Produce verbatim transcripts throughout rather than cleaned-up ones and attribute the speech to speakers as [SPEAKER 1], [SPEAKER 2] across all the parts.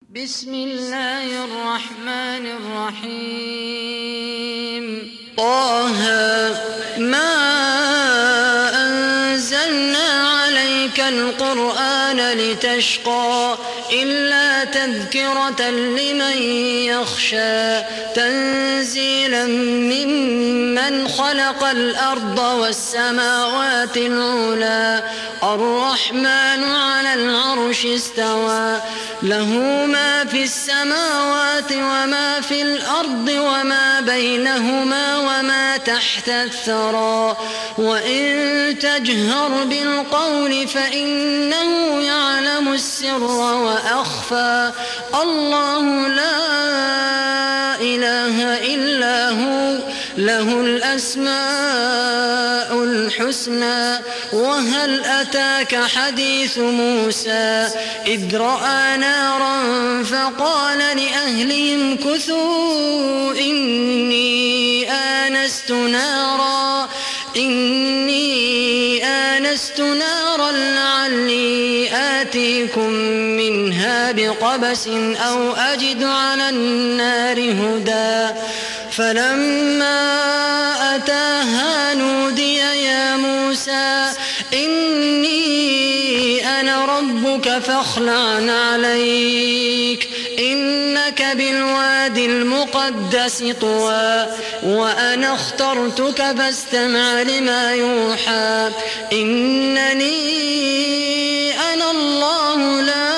[SPEAKER 1] بسم الله الرحمن الرحيم طه ما أنزلنا عليك القرآن لتشقى إلا تذكرة لمن يخشى تنزيلا ممن خلق الأرض والسماوات العلى الرحمن على العرش استوى له ما في السماوات وما في الأرض وما بينهما وما تحت الثرى وإن تجهر بالقول فإنه يعلم السر وأخفى الله لا إله إلا هو له الأسماء الحسنى وهل أتاك حديث موسى إذ رأى نارا فقال لأهلهم كثوا إني آنست نارا إني آنست نارا لعلي آتيكم منها بقبس أو أجد على النار هدى فلما أتاها نودي يا موسى إني أنا ربك فاخلع عليك إنك بالوادي المقدس طوى وأنا اخترتك فاستمع لما يوحى إنني أنا الله لا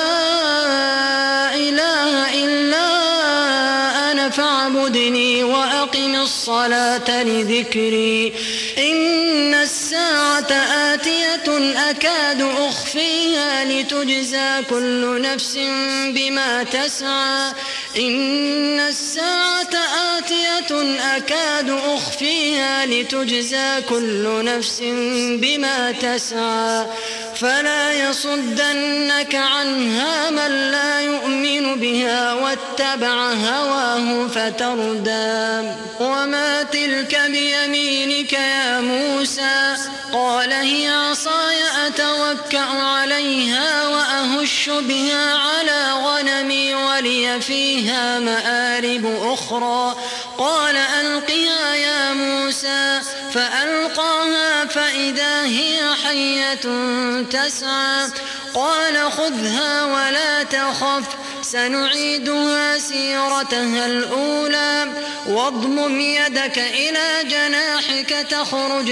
[SPEAKER 1] إله إلا أنا فاعبدني وأقم الصلاة لذكري إن الساعة آتية أكاد أخفيها لتجزى كل نفس بما تسعى إن الساعة آتية أكاد أخفيها لتجزى كل نفس بما تسعى فلا يصدنك عنها من لا يؤمن بها واتبع هواه فتردى وما تلك بيمينك يا موسى قال هي عصاي أتوكأ عليها وأهش بها على غنمي ولي فيها مآرب أخرى قال ألقها يا موسى فألقاها فإذا هي حية تسعى قال خذها ولا تخف سنعيدها سيرتها الأولى واضمم يدك إلى جناحك تخرج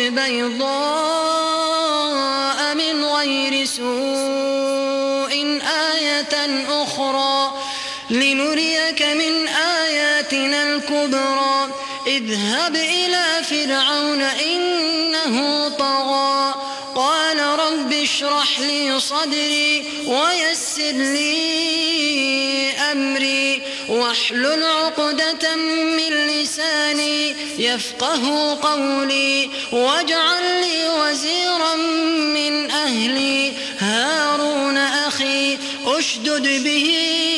[SPEAKER 1] بيضاء من غير سوء آية أخرى لنريك من آياتنا الكبرى اذهب إلى فرعون إنه طغى قال رب اشرح لي صدري ويسر لي أمري واحلل عقدة من لساني يفقه قولي واجعل لي وزيرا من أهلي هارون أخي أشدد به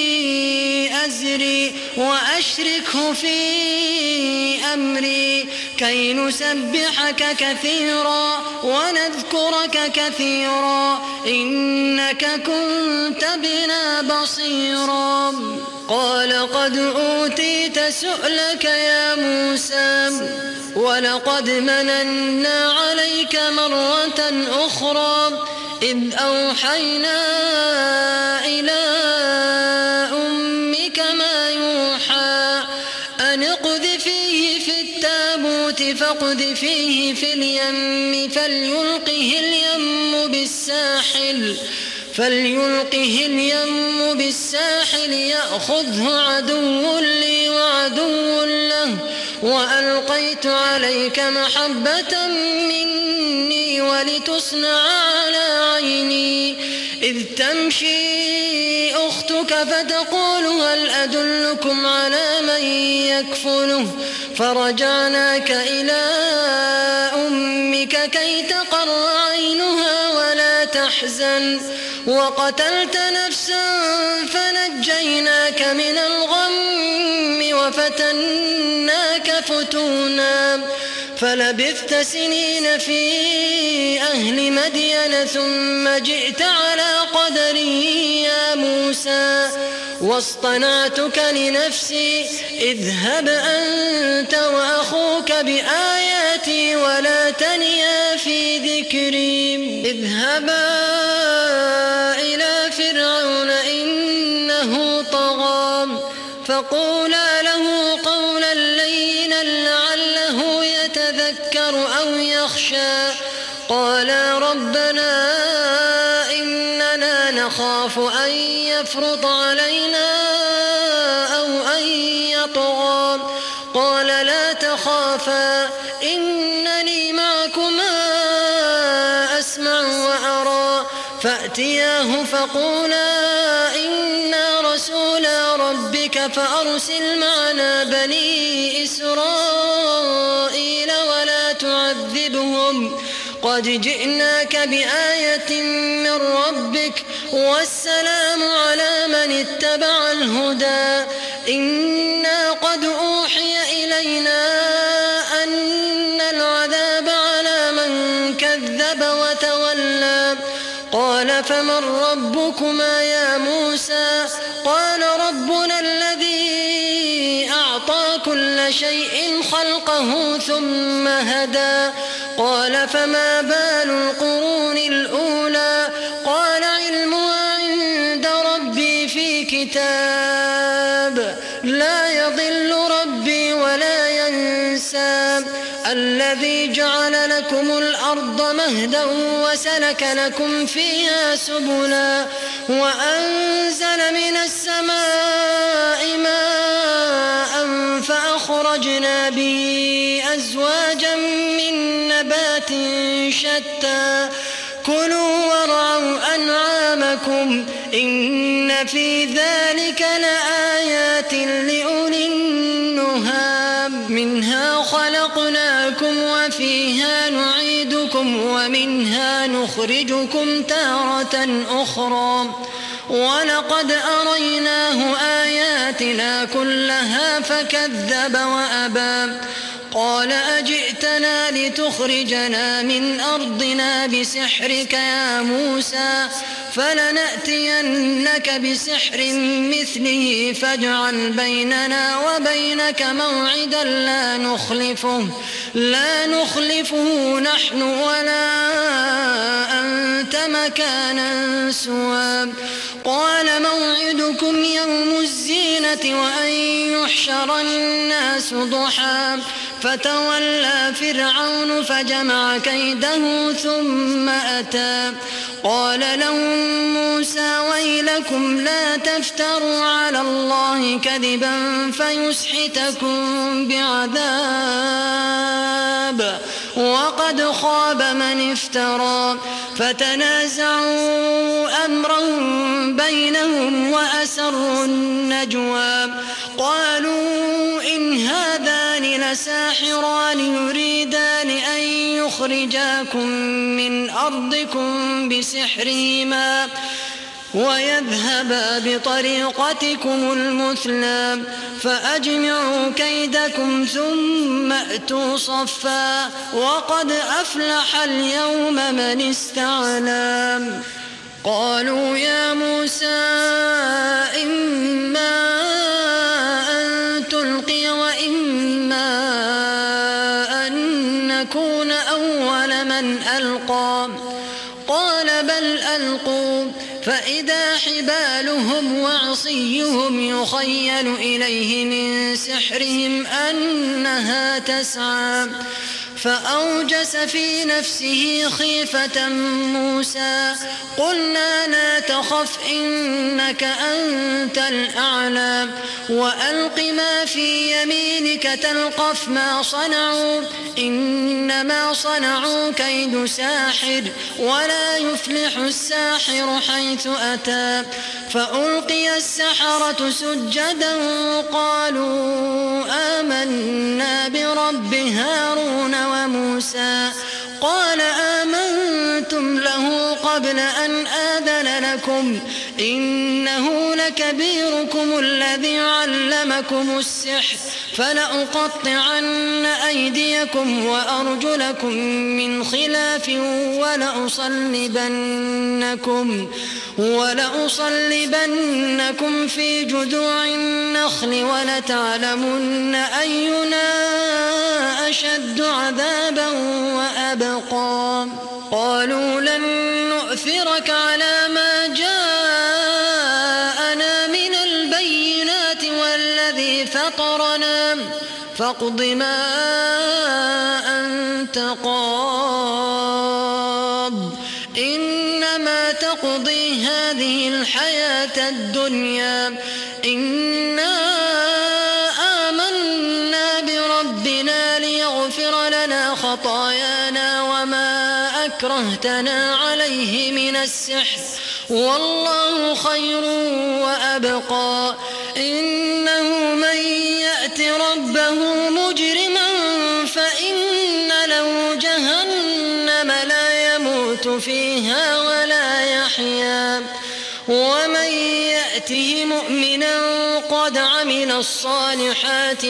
[SPEAKER 1] أزري وأشركه في أمري كي نسبحك كثيرا ونذكرك كثيرا إنك كنت بنا بصيرا قال قد أوتيت سؤلك يا موسى ولقد مننا عليك مرة أخرى إذ أوحينا إلى أمك ما يوحى أن اقذفيه في التابوت فاقذفيه في اليم فليلقه اليم بالساحل فليلقه اليم بالساحل يأخذه عدو لي وعدو له وألقيت عليك محبة مني ولتصنع على عيني إذ تمشي أختك فتقول هل أدلكم على من يكفله فرجعناك إلى أمك كي تقر عينها ولا تحزن وقتلت نفسا فنجيناك من الغم وفتناك فتونا فلبثت سنين في أهل مدين ثم جئت على قدري يا موسى واصطنعتك لنفسي اذهب أنت وأخوك بآياتي ولا تنيا في ذكري اذهبا إلى فرعون إنه طغى فقولا له قولا لينا لعله يتذكر أو يخشى قالا ربنا إننا نخاف أن يفرط علينا أو أن يطغى قال لا تخافا إنني معكما أسمع وأرى فأتياه فقولا إنا رسولا ربك فأرسل معنا بني إسرائيل ولا تعذبهم قد جئناك بآية من ربك والسلام على من اتبع الهدى إنا قد أوحي إلينا أن العذاب على من كذب وتولى قال فمن ربكما يا موسى قال ربنا الذي أعطى كل شيء خلقه ثم هدى قال فما بال القرون الأولى قال علمها عند ربي في كتاب لا يضل ربي ولا ينسى الذي جعل لكم الأرض مهدا وسلك لكم فيها سبلا وأنزل من السماء ماء فأخرجنا به أزواجا من نبات شتى كلوا وارعوا أنعامكم إن في ذلك لآيات لأولي النهى منها خلقناكم وفيها نعيدكم ومنها نخرجكم تارة أخرى ولقد أريناه آياتنا كلها فكذب وأبى قال أجئتنا لتخرجنا من أرضنا بسحرك يا موسى فلنأتينك بسحر مثله فاجعل بيننا وبينك موعدا لا نخلفه لا نخلفه نحن ولا أنت مكانا سوى قال موعدكم يوم الزينة وأن يحشر الناس ضحى فتولى فرعون فجمع كيده ثم أتى قال لهم موسى ويلكم لا تفتروا على الله كذبا فيسحتكم بعذاب وقد خاب من افترى فتنازعوا أمرهم بينهم وأسروا النجوى قالوا إن هذان لساحران يريدان أن يخرجاكم من أرضكم بسحرهما ويذهبا بطريقتكم المثلى فأجمعوا كيدكم ثم أتوا صفا وقد أفلح اليوم من استعلى قالوا يا موسى إما أن تلقي وإما أن نكون أول من ألقى قال بل ألقوا فإذا حبالهم وعصيهم يخيل إليه من سحرهم أنها تسعى فأوجس في نفسه خيفة موسى قلنا لا تخف إنك أنت الأعلى وألق ما في يمينك تلقف ما صنعوا إنما صنعوا كيد ساحر ولا يفلح الساحر حيث أتى فألقي السحرة سجدا قالوا آمنا برب هارون وموسى قال آمنتم له قبل أن آذن لكم إنه لكبيركم الذي علمكم السحر فلأقطعن أيديكم وأرجلكم من خلاف ولأصلبنكم, ولأصلبنكم في جذوع النخل ولتعلمن أينا أشد عذابا وأبقى. قالوا لن نؤثرك على ما جاءنا من البينات والذي فطرنا فاقض ما أنت قاض إنما تقضي هذه الحياة الدنيا إنا آمنا بربنا ليغفر لنا خطايانا وما أكرهتنا عليه من السحر والله خير وأبقى. إنه من يأت ربه مجرما فإن له جهنم لا يموت فيها ولا يحيا ومن يأته مؤمنا قد عمل الصالحات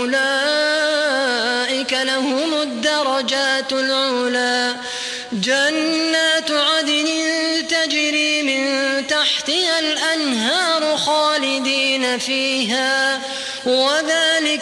[SPEAKER 1] فأولئك لهم الدرجات العلى جنات عدن تجري من تحتها الأنهار خالدين فيها وذلك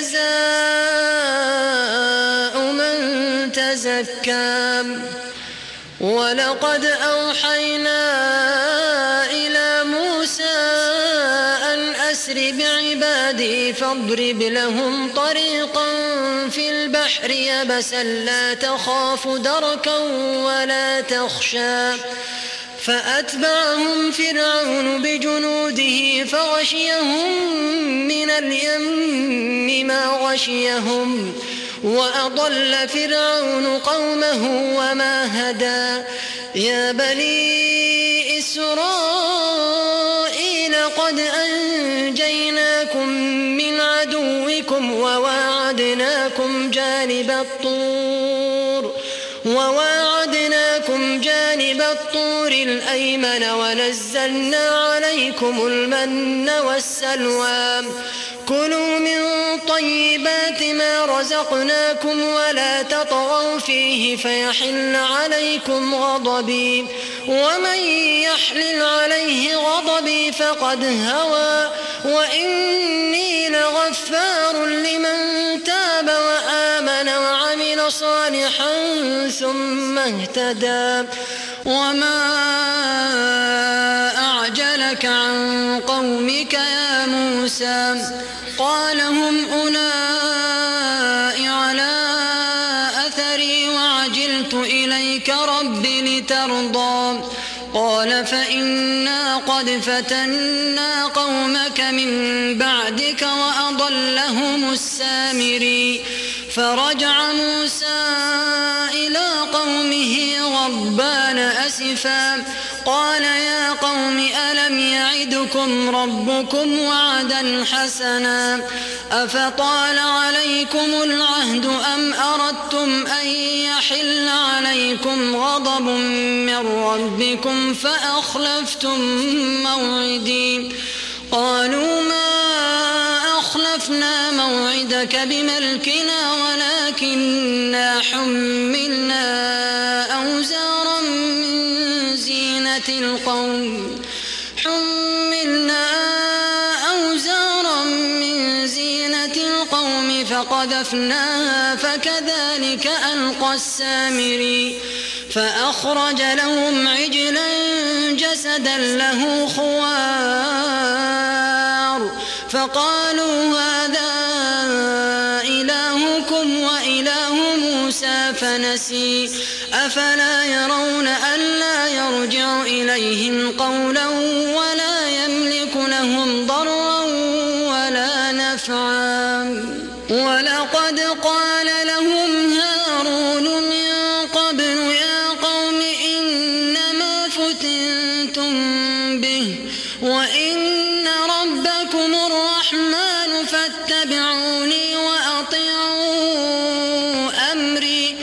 [SPEAKER 1] جزاء من تزكى. ولقد أوحينا إلى موسى أن أسر بعبادي فاضرب لهم طريقا في البحر يبسا لا تخاف دركا ولا تخشى فأتبعهم فرعون بجنوده فغشيهم من اليم ما غشيهم وأضل فرعون قومه وما هدى. يا بني إسرائيل قد أنجيناكم من عدوكم وواعدناكم جانب الطور وواعدناكم جانب الطور الأيمن ونزلنا عليكم المن والسلوى كلوا من طيبات ما رزقناكم ولا تطغوا فيه فيحل عليكم غضبي ومن يحلل عليه غضبي فقد هوى وإني لغفار لمن تاب وآمن وعمل صالحا ثم اهتدى. وما أعجلك عن قومك يا موسى قال هم أولئك على أثري وعجلت إليك رب لترضى. قال فإنا قد فتنا قومك من بعدك وأضلهم السامري. فرجع موسى إلى قومه غضبان أسفا قال يا قوم ألم يعدكم ربكم وعدا حسنا أفطال عليكم العهد أم أردتم أن يحل عليكم غضب من ربكم فأخلفتم موعدي. قالوا ما أخلفنا موعدك بملكنا ولكننا حملنا أوزارا من زينة القوم حملنا أوزارا من زينة القوم فقذفناها فكذلك ألقى السامري. فأخرج لهم عجلا جسدا له خوار فقالوا هذا إلهكم وإله موسى فنسي. أفلا يرون ألا يرجع إليهم قولا ولا يملك لهم ضرا ولا نفعا. ولقد قال لهم هارون من قبل يا قوم إنما فتنتم به وإن ربكم الرحمن فاتبعوني وأطيعوا أمري.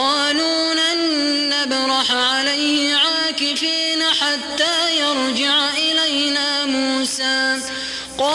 [SPEAKER 1] قالوا لن نبرح عليه عاكفين حتى يرجع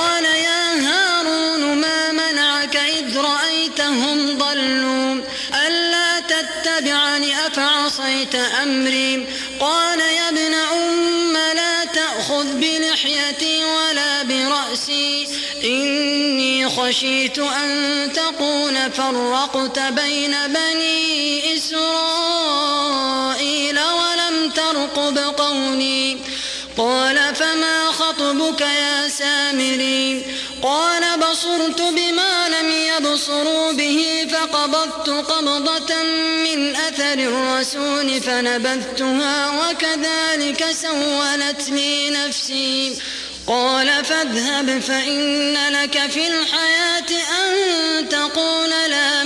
[SPEAKER 1] قال يا هارون ما منعك إذ رأيتهم ضلوا ألا تتبعني أفعصيت أمري قال يا ابن أم لا تأخذ بلحيتي ولا برأسي إني خشيت أن تقول فرقت بين بني إسرائيل ولم ترقب قولي قال فما خطبك يا سامري قال بصرت بما لم يبصروا به فقبضت قبضة من أثر الرسول فنبذتها وكذلك سولت لي نفسي قال فاذهب فإن لك في الحياة أن تقول لا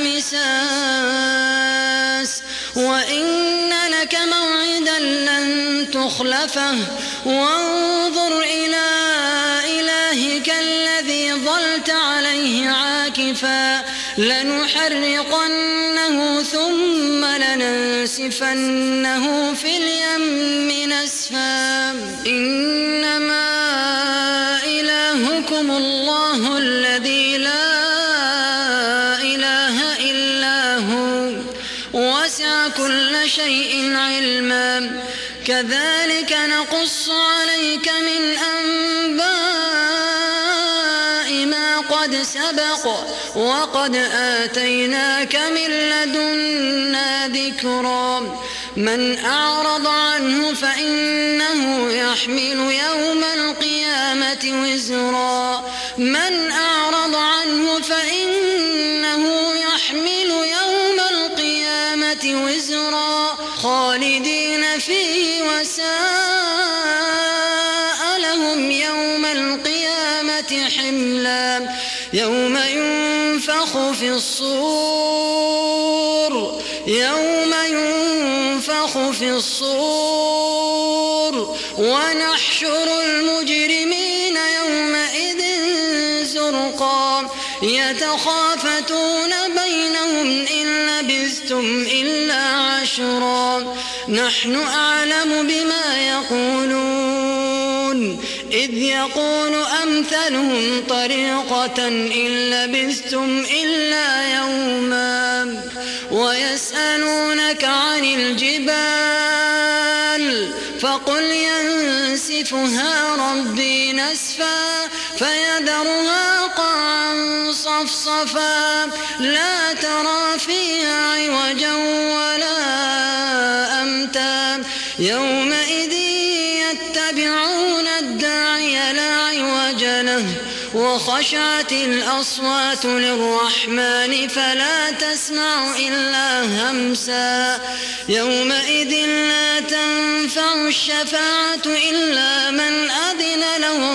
[SPEAKER 1] مساس وإن لك موعدا لن تخلفه وانظر إلى إلهك الذي ظلت عليه عاكفا لنحرقنه ثم لننسفنه في اليم نسفا إنما إلهكم الله الذي لا إله إلا هو وسع كل شيء علما كذلك نقص عليك من أنباء ما قد سبق وقد آتيناك من لدنا ذكرا من أعرض عنه فإنه يحمل يوم القيامة وزرا من أعرض عنه فإنه يحمل يوم القيامة وزرا خالدين فيه وساء لهم يوم القيامة حملا يوم ينفخ في الصور يوم ينفخ في الصور ونحشر المجرمين يومئذ زرقا يتخافتون بينهم إن لبثتم إلا عشرا نحن أعلم بما يقولون إذ يقول أمثلهم طريقة إن لبثتم إلا يوما ويسألونك عن الجبال فقل ينسفها ربي نسفا فيذرها قاعا صفصفا لا ترى فيها عوجا ولا أمتا يومئذ يتبعون الداعي لا عوج له وخشعت الأصوات للرحمن فلا تسمع إلا همسا يومئذ لا تنفع الشفاعة إلا من أذن له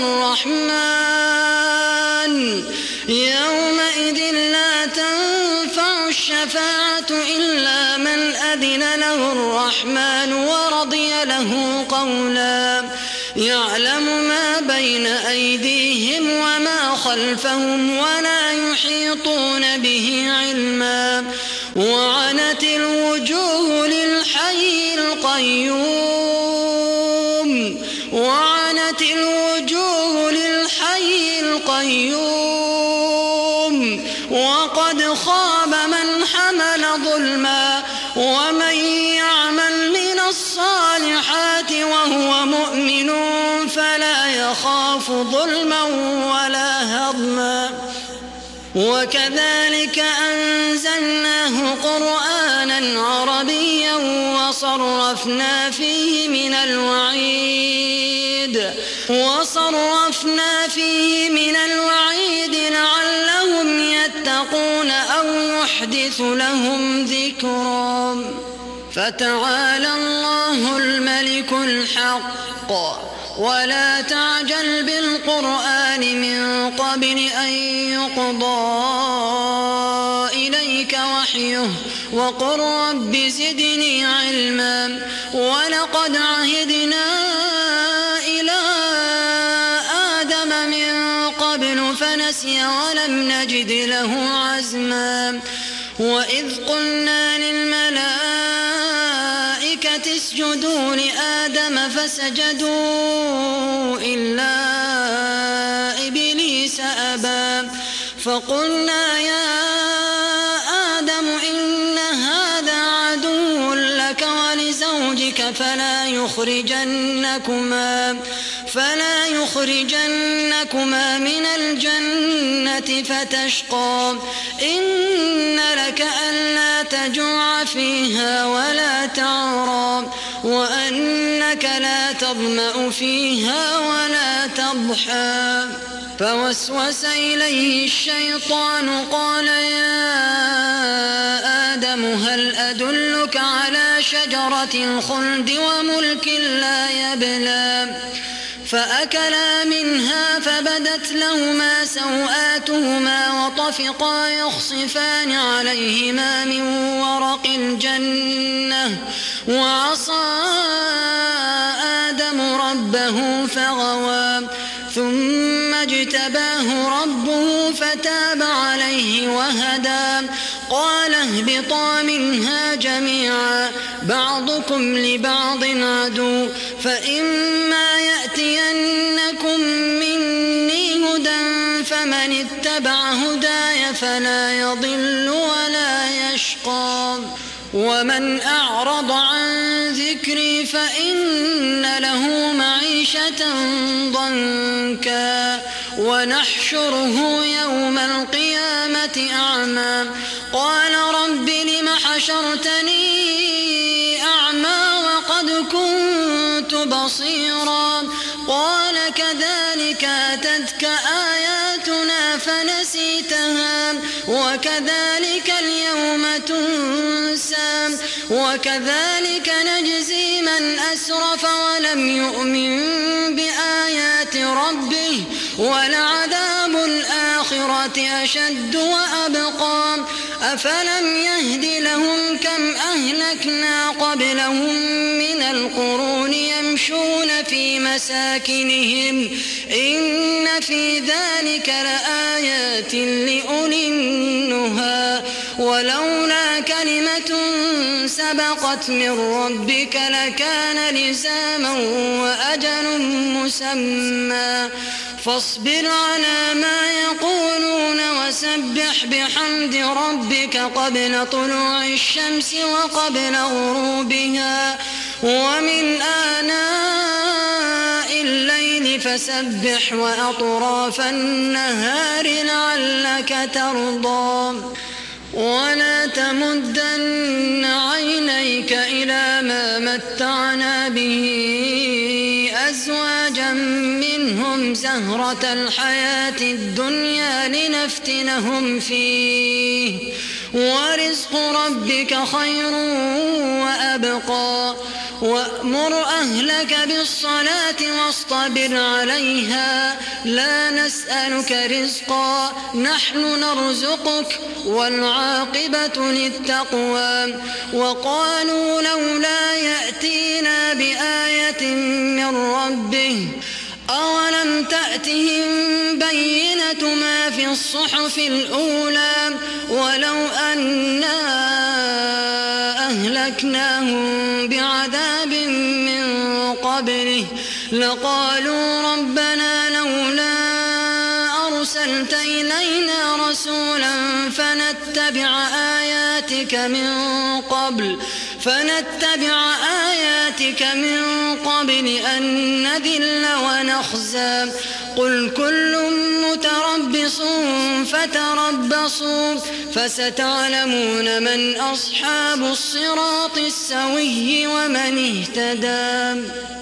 [SPEAKER 1] الرحمن يومئذ لا تنفع الشفاعة إلا من أذن له الرحمن ورضي له قولا يعلم ما بين أيديهم وما خلفهم ولا يحيطون به علما وعنت الوجوه للحي القيوم وعنت الوجوه للحي القيوم وقد خاب من حمل ظلما ومن يعمل من الصالحات وهو مؤمن فلا يخاف ظلما ولا هضما وكذلك أنزلناه قرآنا عربيا وصرفنا فيه من الوعيد وصرفنا فيه من الوعيد لعلهم يتقون أو يحدث لهم ذكرا فتعالى الله الملك الحق ولا تعجل بالقرآن من قبل أن يقضى إليك وحيه وقل رب زدني علما ولقد عهدنا إلى آدم من قبل فنسي ولم نجد له عزما وإذ قلنا للملائكة اسجدوا لآدم فسجدوا إلا إبليس سأبا فقلنا يا آدم إن هذا عدو لك ولزوجك فلا يخرجنكما فلا يخرجنكما من الجنة فتشقى إن لك ألا تجوع فيها ولا تعرى وأنك لا تظمأ فيها ولا تضحى فوسوس إليه الشيطان قال يا آدم هل أدلك على شجرة الخلد وملك لا يبلى فأكلا منها فبدت لهما سوآتهما وطفقا يخصفان عليهما من ورق الجنة وعصى آدم ربه فغوى ثم اجتباه ربه فتاب عليه وهدى قال اهبطا منها جميعا بعضكم لبعض عدو فإما يأتينكم مني هدى فمن اتبع هداي فلا يضل ولا يشقى ومن أعرض عن ذكري فإن له معيشة ضنكا ونحشره يوم القيامة أعمى قال رب لم حشرتني أعمى وقد كنت بصيرا قال كذلك أتتك آياتنا فنسيتها وكذلك اليوم تنسى وكذلك نجزي من أسرف ولم يؤمن بآيات ربه ولعذاب الآخرة أشد وأبقى أفلم يهد لهم كم أهلكنا قبلهم من القرون يمشون في مساكنهم إن في ذلك لآيات لأولي النهى ولولا كلمة سبقت من ربك لكان لزاما وأجل مسمى فاصبر على ما يقولون وسبح بحمد ربك قبل طلوع الشمس وقبل غروبها ومن آناء الليل فسبح وأطراف النهار لعلك ترضى ولا تمدن عينيك إلى ما متعنا به أزواجا منهم زهرة الحياة الدنيا لنفتنهم فيه ورزق ربك خير وأبقى وأمر أهلك بالصلاة واصطبر عليها لا نسألك رزقا نحن نرزقك والعاقبة للتقوى وقالوا لولا يأتينا بآية من ربه أولم تأتهم بينة ما في الصحف الأولى ولو أنا أهلكناهم بعذاب من قبله لقالوا ربنا لولا أرسلت إلينا رسولا فنتبع آياتك من قبل فنتبع آياتك من قبل أن نذل ونخزى قل كل متربص فتربصوا فستعلمون من أصحاب الصراط السوي ومن اهتدى.